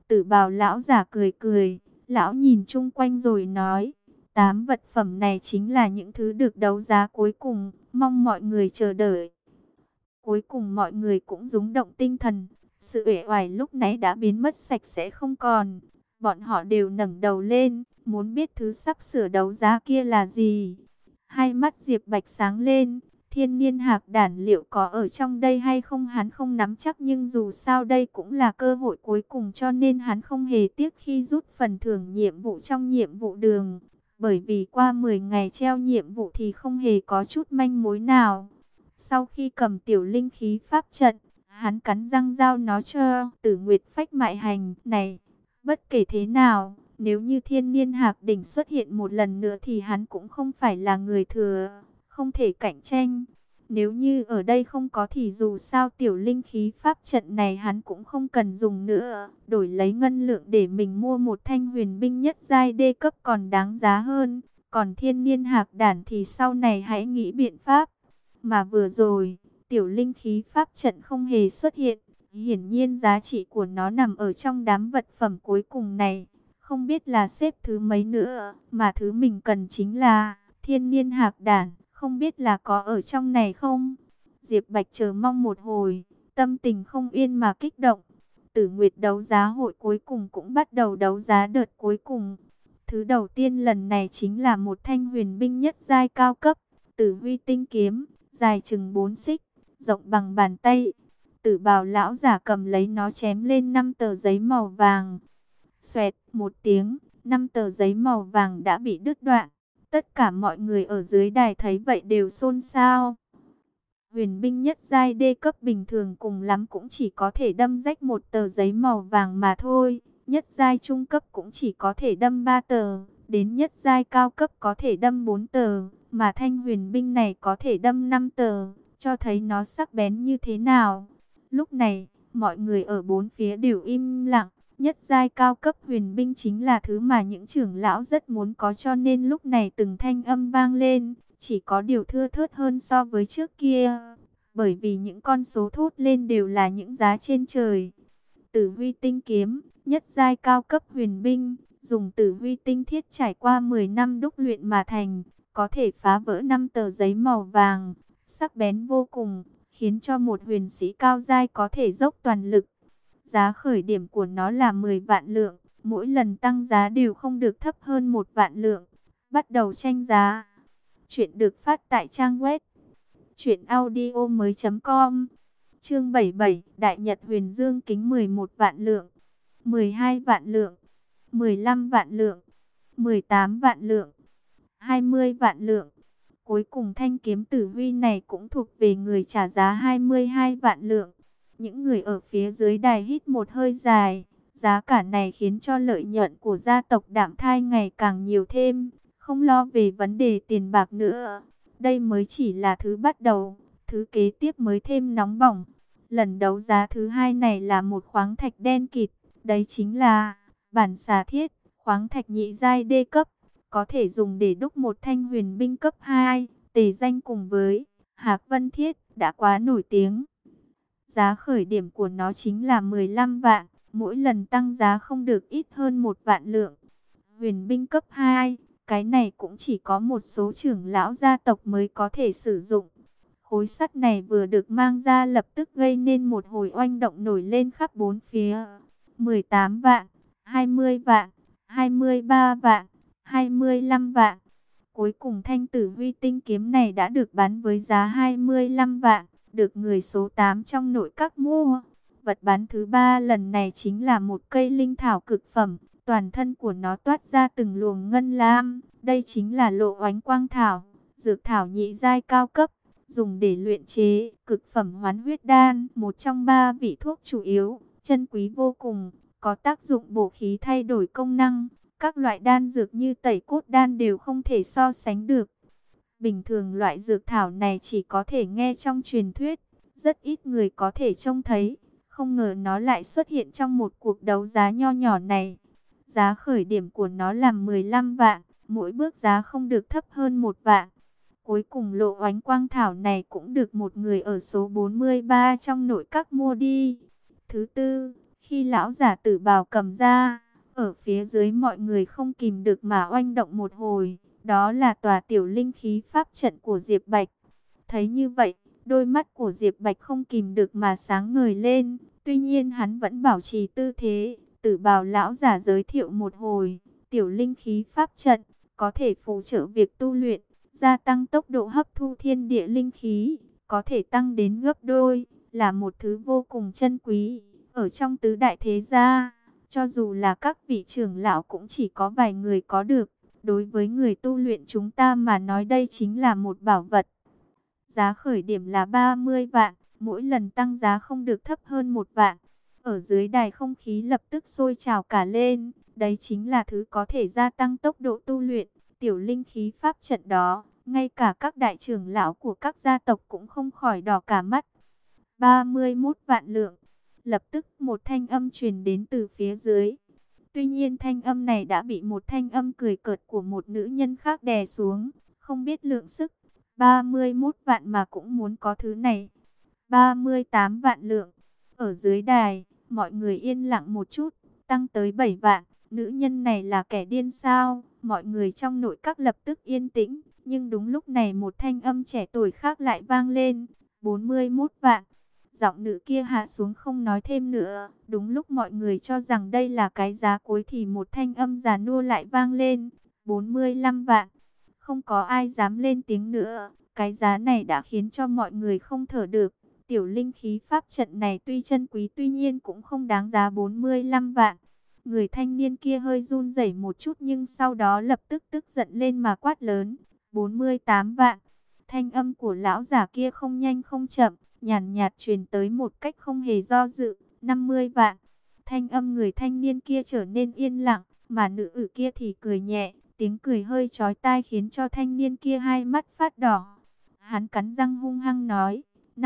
Tử Bào lão giả cười cười, lão nhìn chung quanh rồi nói, 8 vật phẩm này chính là những thứ được đấu giá cuối cùng, mong mọi người chờ đợi. Cuối cùng mọi người cũng rúng động tinh thần, sự uể oải lúc nãy đã biến mất sạch sẽ không còn. Bọn họ đều ngẩng đầu lên, muốn biết thứ sắp sửa đấu giá kia là gì. Hai mắt Diệp Bạch sáng lên, thiên niên hạc đản liệu có ở trong đây hay không hắn không nắm chắc, nhưng dù sao đây cũng là cơ hội cuối cùng, cho nên hắn không hề tiếc khi rút phần thưởng nhiệm vụ trong nhiệm vụ đường. Bởi vì qua 10 ngày treo nhiệm vụ thì không hề có chút manh mối nào. Sau khi cầm tiểu linh khí pháp trận, hắn cắn răng giao nó cho Tử Nguyệt Phách Mại Hành này. Bất kể thế nào, nếu như thiên niên hạc đỉnh xuất hiện một lần nữa thì hắn cũng không phải là người thừa, không thể cạnh tranh. Nếu như ở đây không có thì dù sao tiểu linh khí pháp trận này hắn cũng không cần dùng nữa. Đổi lấy ngân lượng để mình mua một thanh huyền binh nhất giai đê cấp còn đáng giá hơn. Còn thiên niên hạc đản thì sau này hãy nghĩ biện pháp. Mà vừa rồi, tiểu linh khí pháp trận không hề xuất hiện. Hiển nhiên giá trị của nó nằm ở trong đám vật phẩm cuối cùng này. Không biết là xếp thứ mấy nữa, mà thứ mình cần chính là thiên niên hạc đản. Không biết là có ở trong này không? Diệp Bạch chờ mong một hồi, tâm tình không yên mà kích động. Tử Nguyệt đấu giá hội cuối cùng cũng bắt đầu đấu giá đợt cuối cùng. Thứ đầu tiên lần này chính là một thanh huyền binh nhất giai cao cấp, Tử Huy tinh kiếm, dài chừng 4 xích, rộng bằng bàn tay. Tử Bào lão giả cầm lấy nó chém lên 5 tờ giấy màu vàng. Xoẹt một tiếng, 5 tờ giấy màu vàng đã bị đứt đoạn. Tất cả mọi người ở dưới đài thấy vậy đều xôn xao. Huyền binh nhất giai đê cấp bình thường cùng lắm cũng chỉ có thể đâm rách một tờ giấy màu vàng mà thôi. Nhất giai trung cấp cũng chỉ có thể đâm 3 tờ, đến nhất giai cao cấp có thể đâm 4 tờ, mà thanh huyền binh này có thể đâm 5 tờ, cho thấy nó sắc bén như thế nào. Lúc này, mọi người ở bốn phía đều im lặng. Nhất giai cao cấp huyền binh chính là thứ mà những trưởng lão rất muốn có, cho nên lúc này từng thanh âm vang lên, chỉ có điều thưa thớt hơn so với trước kia. Bởi vì những con số thốt lên đều là những giá trên trời. Tử Huy tinh kiếm, nhất giai cao cấp huyền binh, dùng Tử Huy tinh thiết trải qua 10 năm đúc luyện mà thành, có thể phá vỡ 5 tờ giấy màu vàng, sắc bén vô cùng, khiến cho một huyền sĩ cao giai có thể dốc toàn lực. Giá khởi điểm của nó là 10 vạn lượng, mỗi lần tăng giá đều không được thấp hơn 1 vạn lượng. Bắt đầu tranh giá. Chuyện được phát tại trang web truyệnaudiomoi.com. Chương 77, Đại Nhật Huyền Dương kính 11 vạn lượng, 12 vạn lượng, 15 vạn lượng, 18 vạn lượng, 20 vạn lượng. Cuối cùng thanh kiếm Tử Huy này cũng thuộc về người trả giá 22 vạn lượng. Những người ở phía dưới đài hít một hơi dài. Giá cả này khiến cho lợi nhuận của gia tộc Đạm Thai ngày càng nhiều thêm, không lo về vấn đề tiền bạc nữa. Đây mới chỉ là thứ bắt đầu, thứ kế tiếp mới thêm nóng bỏng. Lần đấu giá thứ hai này là một khoáng thạch đen kịt, đấy chính là bản xà thiết, khoáng thạch nhị giai đê cấp, có thể dùng để đúc một thanh huyền binh cấp 2, tề danh cùng với Hạc Vân Thiết, đã quá nổi tiếng. Giá khởi điểm của nó chính là 15 vạn, mỗi lần tăng giá không được ít hơn 1 vạn lượng. Huyền binh cấp 2, cái này cũng chỉ có một số trưởng lão gia tộc mới có thể sử dụng. Khối sắt này vừa được mang ra lập tức gây nên một hồi oanh động nổi lên khắp bốn phía. 18 vạn, 20 vạn, 23 vạn, 25 vạn. Cuối cùng thanh Tử Huy tinh kiếm này đã được bán với giá 25 vạn, được người số 8 trong nội các mua. Vật bán thứ ba lần này chính là một cây linh thảo cực phẩm, toàn thân của nó toát ra từng luồng ngân lam. Đây chính là Lộ Oánh Quang Thảo, dược thảo nhị giai cao cấp, dùng để luyện chế cực phẩm hoán huyết đan, một trong 3 vị thuốc chủ yếu, chân quý vô cùng, có tác dụng bổ khí thay đổi công năng. Các loại đan dược như tẩy cốt đan đều không thể so sánh được. Bình thường loại dược thảo này chỉ có thể nghe trong truyền thuyết, rất ít người có thể trông thấy. Không ngờ nó lại xuất hiện trong một cuộc đấu giá nho nhỏ này. Giá khởi điểm của nó là 15 vạn, mỗi bước giá không được thấp hơn 1 vạn. Cuối cùng Lộ Oánh Quang Thảo này cũng được một người ở số 43 trong nội các mua đi. Thứ tư, Khi lão giả Tử Bào cầm ra, ở phía dưới mọi người không kìm được mà oanh động một hồi. Đó là tòa tiểu linh khí pháp trận của Diệp Bạch. Thấy như vậy, đôi mắt của Diệp Bạch không kìm được mà sáng ngời lên. Tuy nhiên hắn vẫn bảo trì tư thế. Tử Bào lão giả giới thiệu một hồi. Tiểu linh khí pháp trận có thể phụ trợ việc tu luyện, gia tăng tốc độ hấp thu thiên địa linh khí, có thể tăng đến gấp đôi, là một thứ vô cùng chân quý. Ở trong tứ đại thế gia, cho dù là các vị trưởng lão cũng chỉ có vài người có được. Đối với người tu luyện chúng ta mà nói đây chính là một bảo vật. Giá khởi điểm là 30 vạn, mỗi lần tăng giá không được thấp hơn 1 vạn. Ở dưới đài không khí lập tức sôi trào cả lên. Đấy chính là thứ có thể gia tăng tốc độ tu luyện, tiểu linh khí pháp trận đó. Ngay cả các đại trưởng lão của các gia tộc cũng không khỏi đỏ cả mắt. 31 vạn lượng. Lập tức một thanh âm truyền đến từ phía dưới. Tuy nhiên thanh âm này đã bị một thanh âm cười cợt của một nữ nhân khác đè xuống. Không biết lượng sức. 31 vạn mà cũng muốn có thứ này. 38 vạn lượng. Ở dưới đài, mọi người yên lặng một chút. Tăng tới 7 vạn. Nữ nhân này là kẻ điên sao? Mọi người trong nội các lập tức yên tĩnh. Nhưng đúng lúc này một thanh âm trẻ tuổi khác lại vang lên. 41 vạn. Giọng nữ kia hạ xuống không nói thêm nữa. Đúng lúc mọi người cho rằng đây là cái giá cuối thì một thanh âm già nua lại vang lên. 45 vạn. Không có ai dám lên tiếng nữa. Cái giá này đã khiến cho mọi người không thở được. Tiểu linh khí pháp trận này tuy chân quý tuy nhiên cũng không đáng giá 45 vạn. Người thanh niên kia hơi run rẩy một chút nhưng sau đó lập tức tức giận lên mà quát lớn. 48 vạn. Thanh âm của lão giả kia không nhanh không chậm, nhàn nhạt truyền tới một cách không hề do dự. 50 vạn. Thanh âm người thanh niên kia trở nên yên lặng, mà nữ tử kia thì cười nhẹ. Tiếng cười hơi chói tai khiến cho thanh niên kia hai mắt phát đỏ. Hắn cắn răng hung hăng nói,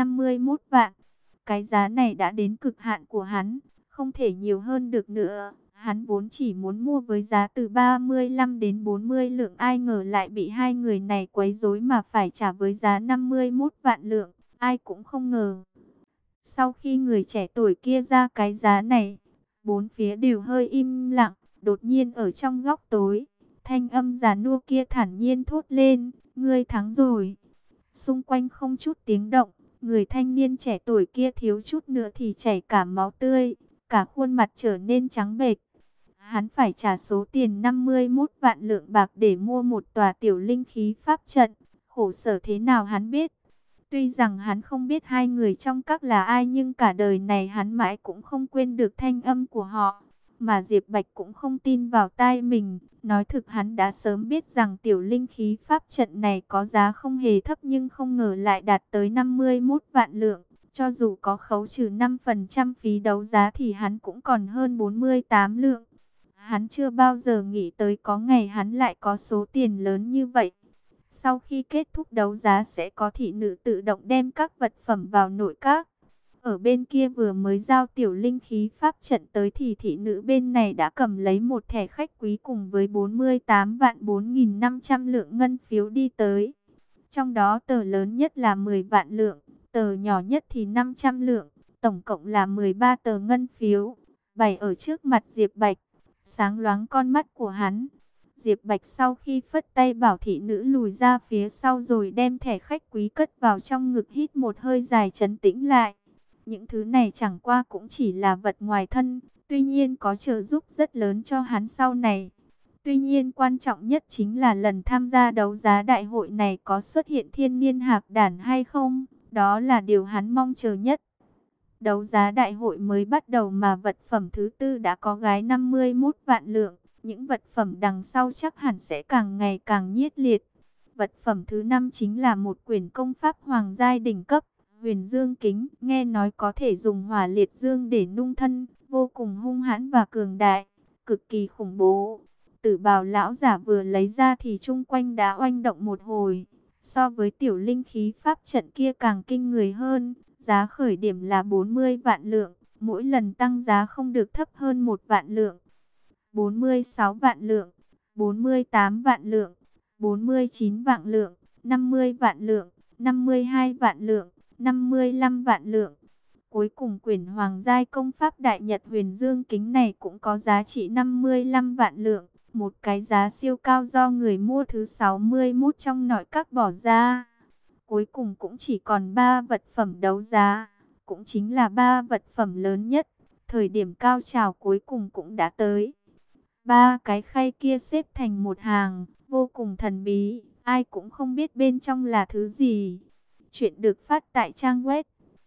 51 vạn. Cái giá này đã đến cực hạn của hắn, không thể nhiều hơn được nữa. Hắn vốn chỉ muốn mua với giá từ 35 đến 40 lượng, ai ngờ lại bị hai người này quấy rối mà phải trả với giá 51 vạn lượng, ai cũng không ngờ. Sau khi người trẻ tuổi kia ra cái giá này, bốn phía đều hơi im lặng, đột nhiên ở trong góc tối, thanh âm già nua kia thản nhiên thốt lên, ngươi thắng rồi. Xung quanh không chút tiếng động, người thanh niên trẻ tuổi kia thiếu chút nữa thì chảy cả máu tươi, cả khuôn mặt trở nên trắng bệch. Hắn phải trả số tiền 51 vạn lượng bạc để mua một tòa tiểu linh khí pháp trận, khổ sở thế nào hắn biết. Tuy rằng hắn không biết hai người trong các là ai nhưng cả đời này hắn mãi cũng không quên được thanh âm của họ. Mà Diệp Bạch cũng không tin vào tai mình, nói thực hắn đã sớm biết rằng tiểu linh khí pháp trận này có giá không hề thấp nhưng không ngờ lại đạt tới 51 vạn lượng. Cho dù có khấu trừ 5% phí đấu giá thì hắn cũng còn hơn 48 lượng. Hắn chưa bao giờ nghĩ tới có ngày hắn lại có số tiền lớn như vậy. Sau khi kết thúc đấu giá sẽ có thị nữ tự động đem các vật phẩm vào nội các. Ở bên kia vừa mới giao tiểu linh khí pháp trận tới thì thị nữ bên này đã cầm lấy một thẻ khách quý cùng với 48 vạn 4.500 lượng ngân phiếu đi tới. Trong đó tờ lớn nhất là 10 vạn lượng, tờ nhỏ nhất thì 500 lượng, tổng cộng là 13 tờ ngân phiếu, bày ở trước mặt Diệp Bạch, sáng loáng con mắt của hắn. Diệp Bạch sau khi phất tay bảo thị nữ lùi ra phía sau rồi đem thẻ khách quý cất vào trong ngực, hít một hơi dài trấn tĩnh lại. Những thứ này chẳng qua cũng chỉ là vật ngoài thân, tuy nhiên có trợ giúp rất lớn cho hắn sau này. Tuy nhiên quan trọng nhất chính là lần tham gia đấu giá đại hội này có xuất hiện thiên niên hạc đản hay không, đó là điều hắn mong chờ nhất. Đấu giá đại hội mới bắt đầu mà vật phẩm thứ tư đã có gái 51 vạn lượng. Những vật phẩm đằng sau chắc hẳn sẽ càng ngày càng nhiệt liệt. Vật phẩm thứ 5 chính là một quyển công pháp hoàng giai đỉnh cấp, Huyền Dương Kính, nghe nói có thể dùng hỏa liệt dương để nung thân, vô cùng hung hãn và cường đại, cực kỳ khủng bố. Tử Bào lão giả vừa lấy ra thì chung quanh đã oanh động một hồi. So với tiểu linh khí pháp trận kia càng kinh người hơn, giá khởi điểm là 40 vạn lượng, mỗi lần tăng giá không được thấp hơn 1 vạn lượng. 46 vạn lượng, 48 vạn lượng, 49 vạn lượng, 50 vạn lượng, 52 vạn lượng, 55 vạn lượng. Cuối cùng quyển Hoàng giai công pháp Đại Nhật Huyền Dương Kính này cũng có giá trị 55 vạn lượng. Một cái giá siêu cao do người mua thứ 61 trong nội các bỏ ra. Cuối cùng cũng chỉ còn 3 vật phẩm đấu giá. Cũng chính là 3 vật phẩm lớn nhất. Thời điểm cao trào cuối cùng cũng đã tới. 3 cái khay kia xếp thành một hàng, vô cùng thần bí. Ai cũng không biết bên trong là thứ gì. Chuyện được phát tại trang web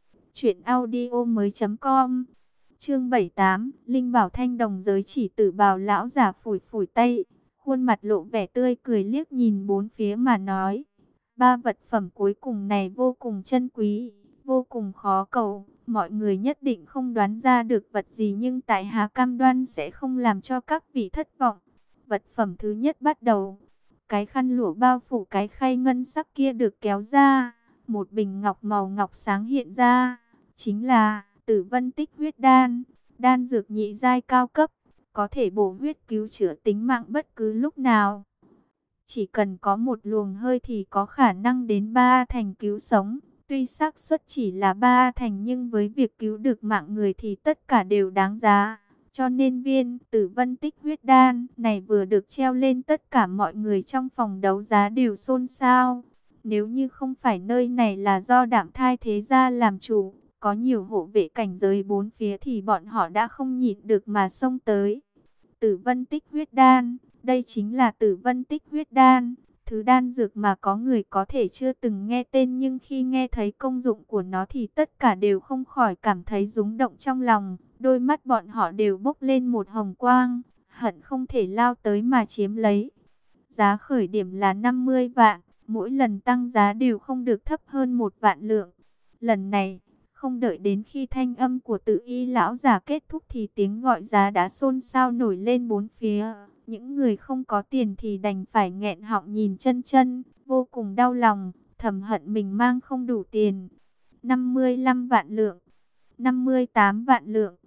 truyệnaudiomoi.com. Chương 78, Linh Bảo Thanh Đồng giới chỉ tử bào lão giả phủi phủi tay, khuôn mặt lộ vẻ tươi cười liếc nhìn bốn phía mà nói: "Ba vật phẩm cuối cùng này vô cùng chân quý, vô cùng khó cầu, mọi người nhất định không đoán ra được vật gì nhưng tại hạ cam đoan sẽ không làm cho các vị thất vọng." Vật phẩm thứ nhất bắt đầu. Cái khăn lụa bao phủ cái khay ngân sắc kia được kéo ra, một bình ngọc màu ngọc sáng hiện ra, chính là Tử Vân Tích Huyết Đan, đan dược nhị giai cao cấp, có thể bổ huyết cứu chữa tính mạng bất cứ lúc nào. Chỉ cần có một luồng hơi thì có khả năng đến 3 thành cứu sống. Tuy xác suất chỉ là 3 thành nhưng với việc cứu được mạng người thì tất cả đều đáng giá. Cho nên viên Tử Vân Tích Huyết Đan này vừa được treo lên, tất cả mọi người trong phòng đấu giá đều xôn xao. Nếu như không phải nơi này là do Đạm Thai Thế Gia làm chủ, có nhiều hộ vệ cảnh giới bốn phía thì bọn họ đã không nhịn được mà xông tới. Tử Vân Tích Huyết Đan, đây chính là Tử Vân Tích Huyết Đan, thứ đan dược mà có người có thể chưa từng nghe tên nhưng khi nghe thấy công dụng của nó thì tất cả đều không khỏi cảm thấy rung động trong lòng, đôi mắt bọn họ đều bốc lên một hồng quang, hận không thể lao tới mà chiếm lấy. Giá khởi điểm là 50 vạn, mỗi lần tăng giá đều không được thấp hơn 1 vạn lượng. Lần này, không đợi đến khi thanh âm của Tự Y lão già kết thúc thì tiếng gọi giá đã xôn xao nổi lên bốn phía. Những người không có tiền thì đành phải nghẹn họng nhìn chân chân, vô cùng đau lòng, thầm hận mình mang không đủ tiền. 55 vạn lượng, 58 vạn lượng,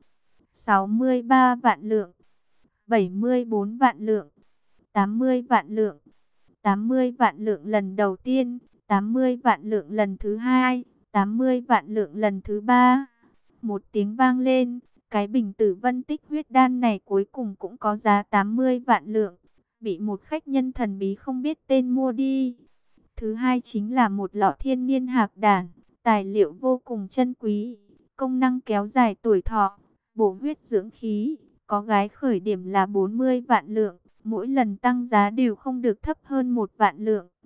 63 vạn lượng, 74 vạn lượng, 80 vạn lượng, 80 vạn lượng lần đầu tiên, 80 vạn lượng lần thứ hai, 80 vạn lượng lần thứ ba. Một tiếng vang lên, cái bình Tử Vân Tích Huyết Đan này cuối cùng cũng có giá 80 vạn lượng, bị một khách nhân thần bí không biết tên mua đi. Thứ hai chính là một lọ Thiên Niên Hạc Đản, tài liệu vô cùng chân quý, công năng kéo dài tuổi thọ, bổ huyết dưỡng khí, có gái khởi điểm là 40 vạn lượng, mỗi lần tăng giá đều không được thấp hơn 1 vạn lượng.